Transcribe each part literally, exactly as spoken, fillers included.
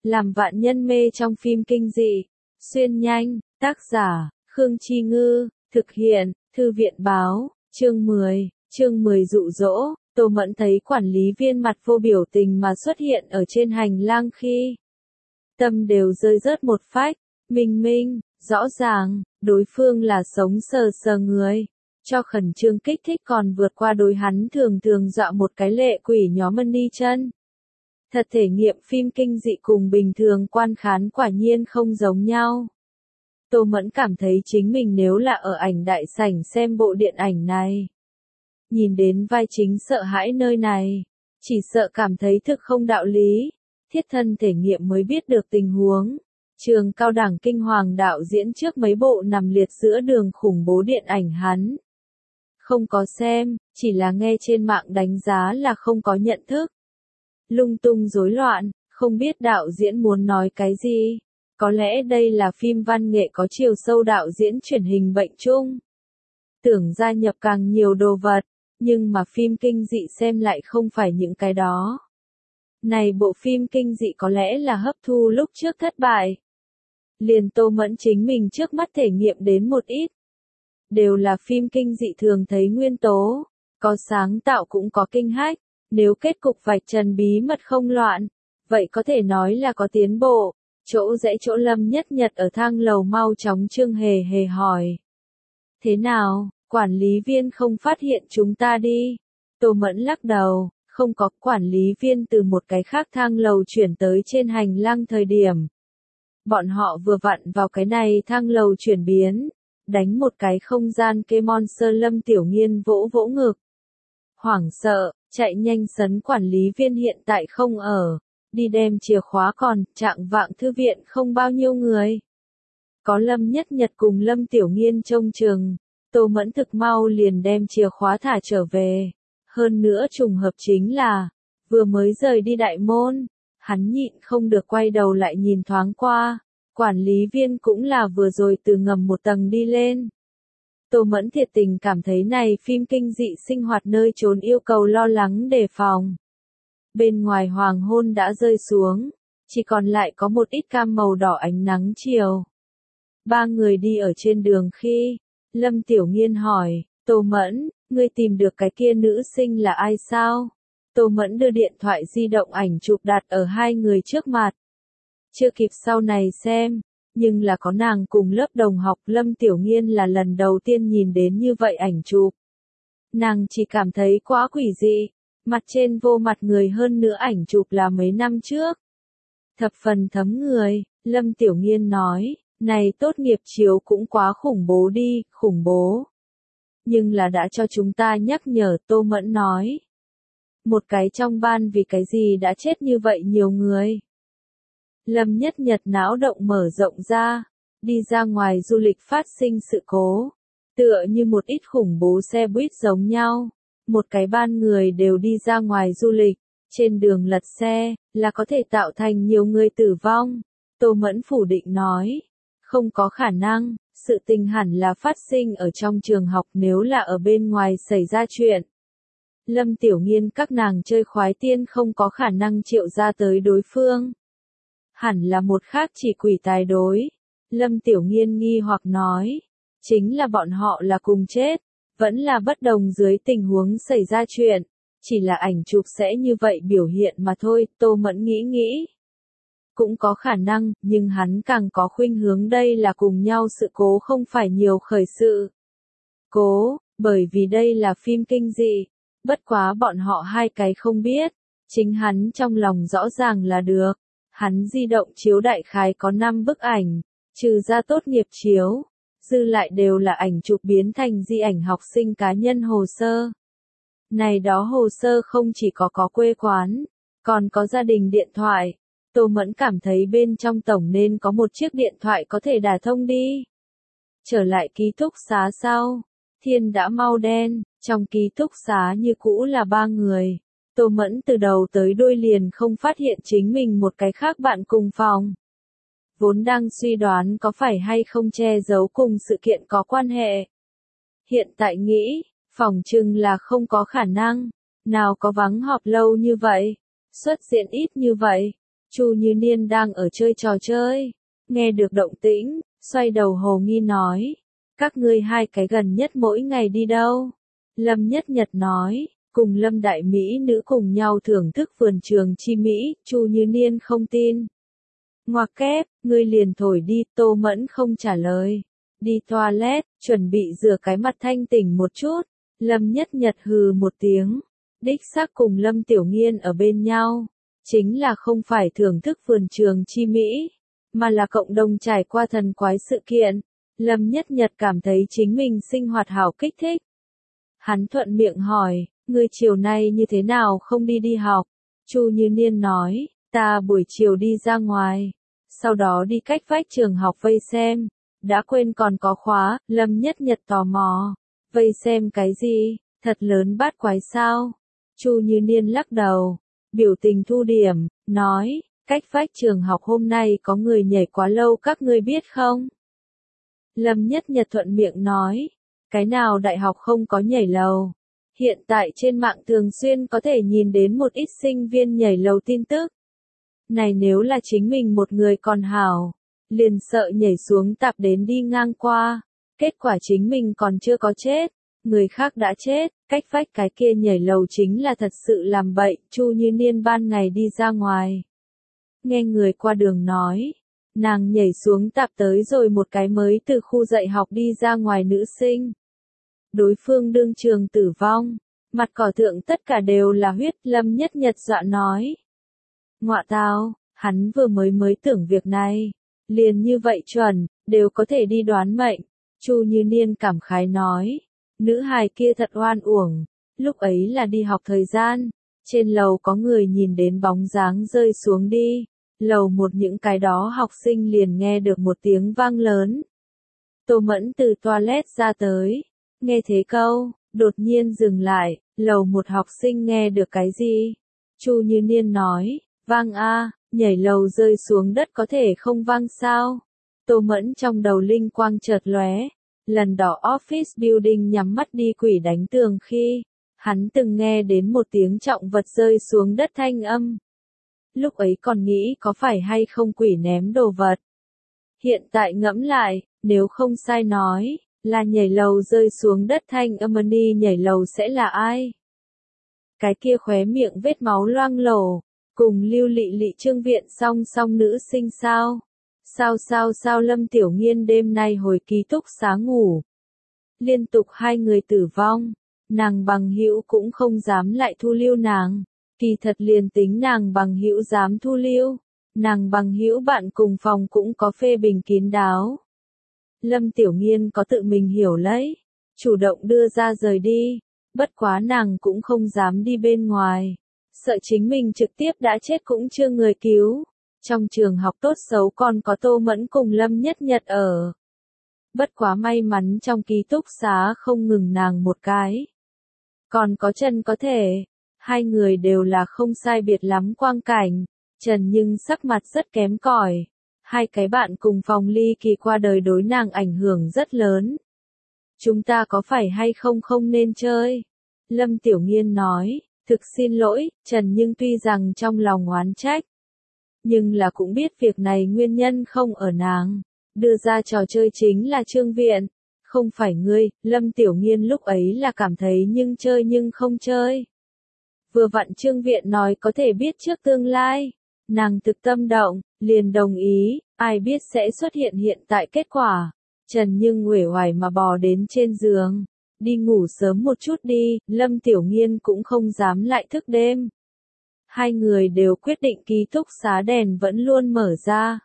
làm vạn nhân mê trong phim kinh dị. Xuyên nhanh, tác giả, Khương Chi Ngư, thực hiện, Thư viện Báo, chương mười, chương mười dụ dỗ. Tô Mẫn thấy quản lý viên mặt vô biểu tình mà xuất hiện ở trên hành lang khi tâm đều rơi rớt một phách, minh minh, rõ ràng, đối phương là sống sờ sờ người, cho khẩn trương kích thích còn vượt qua đối hắn thường thường dọa một cái lệ quỷ nhóm mân đi chân. Thật thể nghiệm phim kinh dị cùng bình thường quan khán quả nhiên không giống nhau. Tô Mẫn cảm thấy chính mình nếu là ở ảnh đại sảnh xem bộ điện ảnh này, nhìn đến vai chính sợ hãi nơi này, chỉ sợ cảm thấy thực không đạo lý, thiết thân thể nghiệm mới biết được tình huống. Trường cao đẳng kinh hoàng đạo diễn trước mấy bộ nằm liệt giữa đường khủng bố điện ảnh hắn không có xem, chỉ là nghe trên mạng đánh giá là không có nhận thức. Lung tung rối loạn, không biết đạo diễn muốn nói cái gì. Có lẽ đây là phim văn nghệ có chiều sâu đạo diễn truyền hình bệnh chung. Tưởng gia nhập càng nhiều đồ vật, nhưng mà phim kinh dị xem lại không phải những cái đó. Này bộ phim kinh dị có lẽ là hấp thu lúc trước thất bại. Liền Tô Mẫn chính mình trước mắt thể nghiệm đến một ít. Đều là phim kinh dị thường thấy nguyên tố, có sáng tạo cũng có kinh hách. Nếu kết cục vạch trần bí mật không loạn, vậy có thể nói là có tiến bộ. Chỗ rẽ chỗ Lâm Nhất Nhật ở thang lầu mau chóng Trương Hề Hề hỏi. Thế nào, quản lý viên không phát hiện chúng ta đi? Tô Mẫn lắc đầu, không có. Quản lý viên từ một cái khác thang lầu chuyển tới trên hành lang thời điểm. Bọn họ vừa vặn vào cái này thang lầu chuyển biến, đánh một cái không gian kê monster. Lâm Tiểu Nghiên vỗ vỗ ngực. Hoảng sợ, chạy nhanh sấn quản lý viên hiện tại không ở. Đi đem chìa khóa còn, trạng vạng thư viện không bao nhiêu người. Có Lâm Nhất Nhật cùng Lâm Tiểu Nghiên trông chừng, Tô Mẫn thực mau liền đem chìa khóa thả trở về. Hơn nữa trùng hợp chính là, vừa mới rời đi đại môn, hắn nhịn không được quay đầu lại nhìn thoáng qua, quản lý viên cũng là vừa rồi từ ngầm một tầng đi lên. Tô Mẫn thiệt tình cảm thấy này phim kinh dị sinh hoạt nơi trốn yêu cầu lo lắng đề phòng. Bên ngoài hoàng hôn đã rơi xuống, chỉ còn lại có một ít cam màu đỏ ánh nắng chiều. Ba người đi ở trên đường khi, Lâm Tiểu Nghiên hỏi, Tô Mẫn, ngươi tìm được cái kia nữ sinh là ai sao? Tô Mẫn đưa điện thoại di động ảnh chụp đặt ở hai người trước mặt. Chưa kịp sau này xem, nhưng là có nàng cùng lớp đồng học. Lâm Tiểu Nghiên là lần đầu tiên nhìn đến như vậy ảnh chụp. Nàng chỉ cảm thấy quá quỷ dị. Mặt trên vô mặt người, hơn nữa ảnh chụp là mấy năm trước. Thập phần thấm người, Lâm Tiểu Nghiên nói, này tốt nghiệp chiếu cũng quá khủng bố đi, khủng bố. Nhưng là đã cho chúng ta nhắc nhở. Tô Mẫn nói. Một cái trong ban vì cái gì đã chết như vậy nhiều người. Lâm Nhất Nhật não động mở rộng ra, đi ra ngoài du lịch phát sinh sự cố. Tựa như một ít khủng bố xe buýt giống nhau. Một cái ban người đều đi ra ngoài du lịch, trên đường lật xe, là có thể tạo thành nhiều người tử vong. Tô Mẫn phủ định nói, không có khả năng, sự tình hẳn là phát sinh ở trong trường học, nếu là ở bên ngoài xảy ra chuyện. Lâm Tiểu Nghiên các nàng chơi khoái tiên không có khả năng triệu ra tới đối phương. Hẳn là một khác chỉ quỷ tài đối. Lâm Tiểu Nghiên nghi hoặc nói, chính là bọn họ là cùng chết. Vẫn là bất đồng dưới tình huống xảy ra chuyện, chỉ là ảnh chụp sẽ như vậy biểu hiện mà thôi. Tô Mẫn nghĩ nghĩ, cũng có khả năng, nhưng hắn càng có khuynh hướng đây là cùng nhau sự cố, không phải nhiều khởi sự cố, bởi vì đây là phim kinh dị. Bất quá bọn họ hai cái không biết, chính hắn trong lòng rõ ràng là được. Hắn di động chiếu đại khái có năm bức ảnh, trừ ra tốt nghiệp chiếu. Dư lại đều là ảnh chụp biến thành di ảnh học sinh cá nhân hồ sơ. Này đó hồ sơ không chỉ có có quê quán, còn có gia đình điện thoại. Tô Mẫn cảm thấy bên trong tổng nên có một chiếc điện thoại có thể đả thông đi. Trở lại ký túc xá sau, thiên đã mau đen, trong ký túc xá như cũ là ba người. Tô Mẫn từ đầu tới đuôi liền không phát hiện chính mình một cái khác bạn cùng phòng. Vốn đang suy đoán có phải hay không che giấu cùng sự kiện có quan hệ. Hiện tại nghĩ, phỏng chừng là không có khả năng. Nào có vắng họp lâu như vậy, xuất diện ít như vậy. Chu Như Niên đang ở chơi trò chơi, nghe được động tĩnh, xoay đầu hồ nghi nói, các ngươi hai cái gần nhất mỗi ngày đi đâu? Lâm Nhất Nhật nói, cùng Lâm Đại Mỹ nữ cùng nhau thưởng thức vườn trường chi Mỹ, Chu Như Niên không tin. Ngoặc kép, ngươi liền thổi đi, Tô Mẫn không trả lời. Đi toilet, chuẩn bị rửa cái mặt thanh tỉnh một chút. Lâm Nhất Nhật hừ một tiếng. Đích xác cùng Lâm Tiểu Nghiên ở bên nhau. Chính là không phải thưởng thức vườn trường chi Mỹ, mà là cộng đồng trải qua thần quái sự kiện. Lâm Nhất Nhật cảm thấy chính mình sinh hoạt hảo kích thích. Hắn thuận miệng hỏi, ngươi chiều nay như thế nào không đi đi học? Chu Như Niên nói, ta buổi chiều đi ra ngoài, sau đó đi cách vách trường học vây xem, đã quên còn có khóa. Lâm Nhất Nhật tò mò, vây xem cái gì, thật lớn bát quái sao? Chu Như Niên lắc đầu, biểu tình thu điểm, nói, cách vách trường học hôm nay có người nhảy quá lâu các ngươi biết không? Lâm Nhất Nhật thuận miệng nói, cái nào đại học không có nhảy lầu? Hiện tại trên mạng thường xuyên có thể nhìn đến một ít sinh viên nhảy lầu tin tức. Này nếu là chính mình một người còn hảo, liền sợ nhảy xuống tạp đến đi ngang qua, kết quả chính mình còn chưa có chết, người khác đã chết, cách vách cái kia nhảy lầu chính là thật sự làm bậy. Chu Như Niên ban ngày đi ra ngoài, nghe người qua đường nói, nàng nhảy xuống tạp tới rồi một cái mới từ khu dạy học đi ra ngoài nữ sinh. Đối phương đương trường tử vong, mặt cỏ thượng tất cả đều là huyết. Lâm Nhất Nhật dọa nói, ngọa tao, hắn vừa mới mới tưởng việc này, liền như vậy chuẩn, đều có thể đi đoán mệnh. Chu Như Niên cảm khái nói, nữ hài kia thật oan uổng, lúc ấy là đi học thời gian, trên lầu có người nhìn đến bóng dáng rơi xuống đi, lầu một những cái đó học sinh liền nghe được một tiếng vang lớn. Tô Mẫn từ toilet ra tới, nghe thế câu, đột nhiên dừng lại, lầu một học sinh nghe được cái gì? Chu Như Niên nói, vang a, nhảy lầu rơi xuống đất có thể không vang sao? Tô Mẫn trong đầu linh quang chợt lóe, lần đó office building nhắm mắt đi quỷ đánh tường khi, hắn từng nghe đến một tiếng trọng vật rơi xuống đất thanh âm. Lúc ấy còn nghĩ có phải hay không quỷ ném đồ vật. Hiện tại ngẫm lại, nếu không sai nói, là nhảy lầu rơi xuống đất thanh âm, đi nhảy lầu sẽ là ai? Cái kia khóe miệng vết máu loang lổ, cùng Lưu Lị Lị Trương Viện song song nữ sinh sao? Sao sao sao Lâm Tiểu Nghiên đêm nay hồi ký túc xá ngủ. Liên tục hai người tử vong, nàng bằng hữu cũng không dám lại thu lưu nàng. Kỳ thật liền tính nàng bằng hữu dám thu lưu, nàng bằng hữu bạn cùng phòng cũng có phê bình kín đáo. Lâm Tiểu Nghiên có tự mình hiểu lấy, chủ động đưa ra rời đi, bất quá nàng cũng không dám đi bên ngoài, sợ chính mình trực tiếp đã chết cũng chưa người cứu. Trong trường học tốt xấu còn có Tô Mẫn cùng Lâm Nhất Nhật ở. Bất quá may mắn trong ký túc xá không ngừng nàng một cái. Còn có Trần có thể, hai người đều là không sai biệt lắm quang cảnh, Trần nhưng sắc mặt rất kém cỏi. Hai cái bạn cùng phòng ly kỳ qua đời đối nàng ảnh hưởng rất lớn. Chúng ta có phải hay không không nên chơi? Lâm Tiểu Nghiên nói, thực xin lỗi, Trần nhưng tuy rằng trong lòng oán trách, nhưng là cũng biết việc này nguyên nhân không ở nàng. Đưa ra trò chơi chính là Trương Viện, không phải ngươi. Lâm Tiểu Nghiên lúc ấy là cảm thấy nhưng chơi nhưng không chơi. Vừa vặn Trương Viện nói có thể biết trước tương lai. Nàng thực tâm động, liền đồng ý, ai biết sẽ xuất hiện hiện tại kết quả. Trần nhưng uể oải mà bò đến trên giường. Đi ngủ sớm một chút đi, Lâm Tiểu Nghiên cũng không dám lại thức đêm. Hai người đều quyết định ký túc xá đèn vẫn luôn mở ra.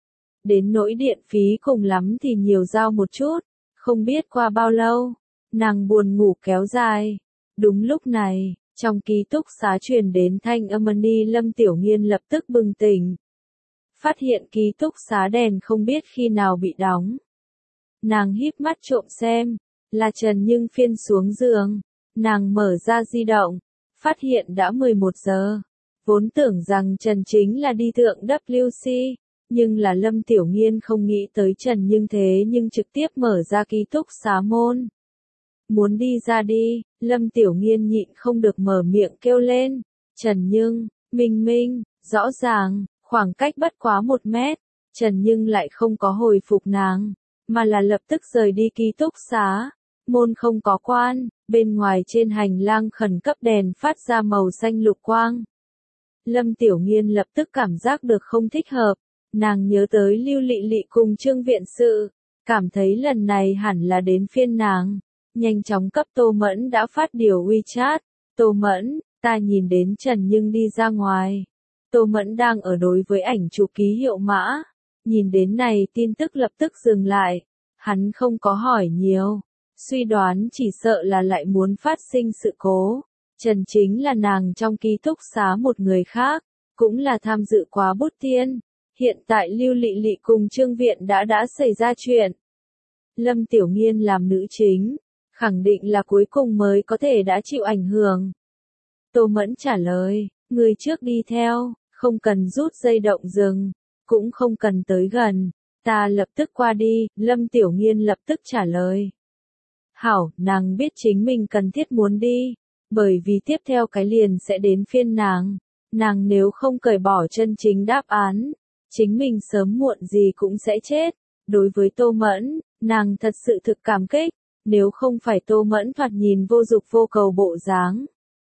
Đến nỗi điện phí cùng lắm thì nhiều giao một chút, không biết qua bao lâu, nàng buồn ngủ kéo dài. Đúng lúc này, trong ký túc xá truyền đến thanh âm đi. Lâm Tiểu Nghiên lập tức bừng tỉnh. Phát hiện ký túc xá đèn không biết khi nào bị đóng. Nàng híp mắt trộm xem, là Trần nhưng phiên xuống giường. Nàng mở ra di động, phát hiện đã mười một giờ. Vốn tưởng rằng Trần chính là đi thượng W C, nhưng là Lâm Tiểu Nghiên không nghĩ tới Trần nhưng thế nhưng trực tiếp mở ra ký túc xá môn. Muốn đi ra đi, Lâm Tiểu Nghiên nhịn không được mở miệng kêu lên, Trần nhưng, Minh Minh, rõ ràng, Khoảng cách bất quá một mét, Trần Nhưng lại không có hồi phục nàng, mà là lập tức rời đi ký túc xá. Môn không có quan, bên ngoài trên hành lang khẩn cấp đèn phát ra màu xanh lục quang. Lâm Tiểu Nghiên lập tức cảm giác được không thích hợp, nàng nhớ tới Lưu Lị Lị cùng Trương Viện Sự, cảm thấy lần này hẳn là đến phiên nàng. Nhanh chóng cấp Tô Mẫn đã phát điều WeChat, Tô Mẫn, ta nhìn đến Trần Nhưng đi ra ngoài. Tô Mẫn đang ở đối với ảnh chụp ký hiệu mã, nhìn đến này tin tức lập tức dừng lại, hắn không có hỏi nhiều, suy đoán chỉ sợ là lại muốn phát sinh sự cố. Trần chính là nàng trong ký túc xá một người khác, cũng là tham dự quá bút tiên, hiện tại Lưu Lị Lị cùng Trương Viện đã đã xảy ra chuyện. Lâm Tiểu Nghiên làm nữ chính, khẳng định là cuối cùng mới có thể đã chịu ảnh hưởng. Tô Mẫn trả lời, người trước đi theo, không cần rút dây động dừng, cũng không cần tới gần, ta lập tức qua đi, Lâm Tiểu Nghiên lập tức trả lời. Hảo, nàng biết chính mình cần thiết muốn đi, bởi vì tiếp theo cái liền sẽ đến phiên nàng, nàng nếu không cởi bỏ chân chính đáp án, chính mình sớm muộn gì cũng sẽ chết. Đối với Tô Mẫn, nàng thật sự thực cảm kích, nếu không phải Tô Mẫn thoạt nhìn vô dục vô cầu bộ dáng,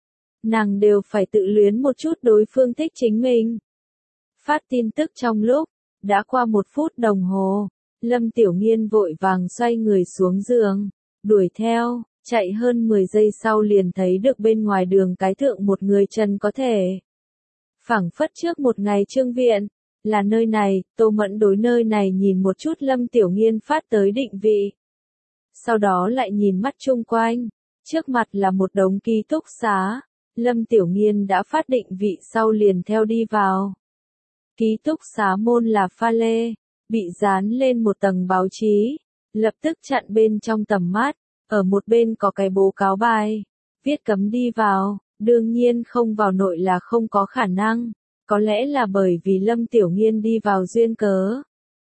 nàng đều phải tự luyến một chút đối phương thích chính mình. Phát tin tức trong lúc, đã qua một phút đồng hồ, Lâm Tiểu Nghiên vội vàng xoay người xuống giường, đuổi theo, chạy hơn mười giây sau liền thấy được bên ngoài đường cái thượng một người chân có thể. Phảng phất trước một ngày Trương Viện, là nơi này, Tô Mẫn đối nơi này nhìn một chút Lâm Tiểu Nghiên phát tới định vị. Sau đó lại nhìn mắt chung quanh, trước mặt là một đống ký túc xá, Lâm Tiểu Nghiên đã phát định vị sau liền theo đi vào. Ký túc xá môn là pha lê, bị dán lên một tầng báo chí, lập tức chặn bên trong tầm mắt, ở một bên có cái bố cáo bài, viết cấm đi vào, đương nhiên không vào nội là không có khả năng, có lẽ là bởi vì Lâm Tiểu Nghiên đi vào duyên cớ.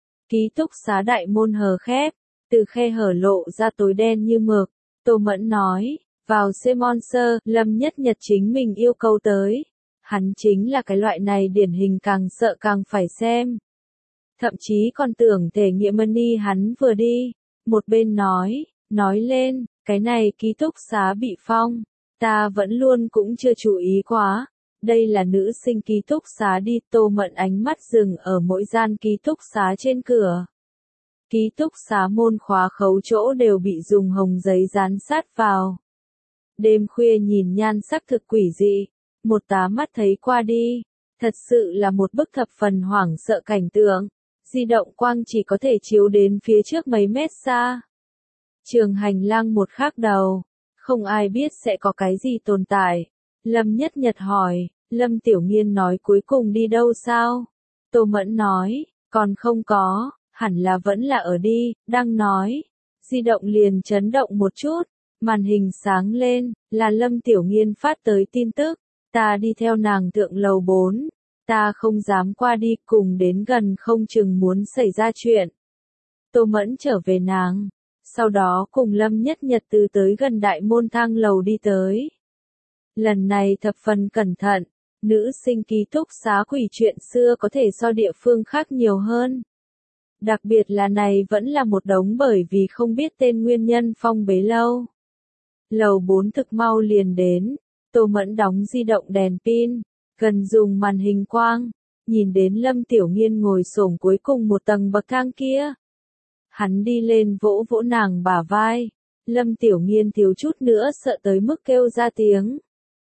Ký túc xá đại môn hờ khép, từ khe hở lộ ra tối đen như mực, Tô Mẫn nói, vào xem monster, Lâm Nhất Nhật chính mình yêu cầu tới. Hắn chính là cái loại này điển hình càng sợ càng phải xem. Thậm chí còn tưởng thể nghiệm money hắn vừa đi, một bên nói, nói lên, cái này ký túc xá bị phong, ta vẫn luôn cũng chưa chú ý quá. Đây là nữ sinh ký túc xá đi, Tô Mẫn ánh mắt dừng ở mỗi gian ký túc xá trên cửa. Ký túc xá môn khóa khấu chỗ đều bị dùng hồng giấy dán sát vào. Đêm khuya nhìn nhan sắc thực quỷ dị, một tá mắt thấy qua đi, thật sự là một bức thập phần hoảng sợ cảnh tượng, di động quang chỉ có thể chiếu đến phía trước mấy mét xa. Trường hành lang một khác đầu, không ai biết sẽ có cái gì tồn tại. Lâm Nhất Nhật hỏi, Lâm Tiểu Nghiên nói cuối cùng đi đâu sao? Tô Mẫn nói, còn không có, hẳn là vẫn là ở đi, đang nói. Di động liền chấn động một chút, màn hình sáng lên, là Lâm Tiểu Nghiên phát tới tin tức, ta đi theo nàng thượng lầu bốn, ta không dám qua đi, cùng đến gần không chừng muốn xảy ra chuyện. Tô Mẫn trở về nàng, sau đó cùng Lâm Nhất Nhật từ tới gần đại môn thang lầu đi tới. Lần này thập phần cẩn thận, nữ sinh ký túc xá quỷ chuyện xưa có thể so địa phương khác nhiều hơn. Đặc biệt là này vẫn là một đống bởi vì không biết tên nguyên nhân phong bế lâu. Lầu bốn thực mau liền đến, Tô Mẫn đóng di động đèn pin, cần dùng màn hình quang, nhìn đến Lâm Tiểu Nghiên ngồi xổm cuối cùng một tầng bậc thang kia. Hắn đi lên vỗ vỗ nàng bả vai, Lâm Tiểu Nghiên thiếu chút nữa sợ tới mức kêu ra tiếng.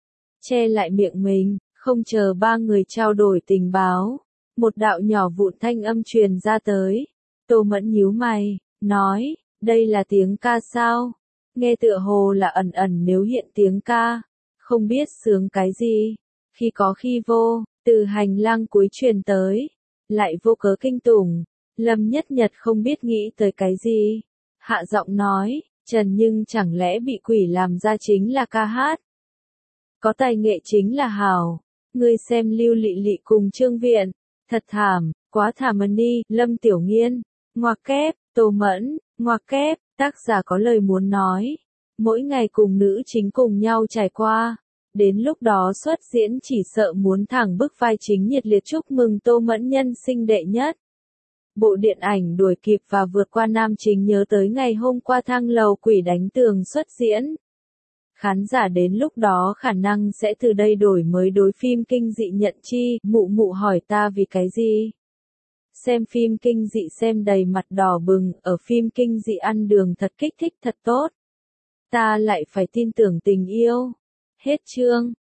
Che lại miệng mình, không chờ ba người trao đổi tình báo, một đạo nhỏ vụn thanh âm truyền ra tới. Tô Mẫn nhíu mày, nói, đây là tiếng ca sao? Nghe tựa hồ là ẩn ẩn nếu hiện tiếng ca, không biết sướng cái gì, khi có khi vô, từ hành lang cuối truyền tới, lại vô cớ kinh tủng. Lâm Nhất Nhật không biết nghĩ tới cái gì, hạ giọng nói, Trần nhưng chẳng lẽ bị quỷ làm ra chính là ca hát. Có tài nghệ chính là hảo, ngươi xem Lưu Lị Lị cùng Trương Viện, thật thảm, quá thảm đi, Lâm Tiểu Nghiên, ngoặc kép, Tô Mẫn, ngoặc kép, tác giả có lời muốn nói, mỗi ngày cùng nữ chính cùng nhau trải qua, Đến lúc đó xuất diễn chỉ sợ muốn thẳng bức vai chính nhiệt liệt chúc mừng Tô Mẫn nhân sinh đệ nhất. Bộ điện ảnh đuổi kịp và vượt qua nam chính nhớ tới ngày hôm qua thang lầu quỷ đánh tường xuất diễn. Khán giả đến lúc đó khả năng sẽ từ đây đổi mới đối phim kinh dị nhận chi, mụ mụ hỏi ta vì cái gì? Xem phim kinh dị xem đầy mặt đỏ bừng, ở phim kinh dị ăn đường thật kích thích thật tốt. Ta lại phải tin tưởng tình yêu. Hết chương.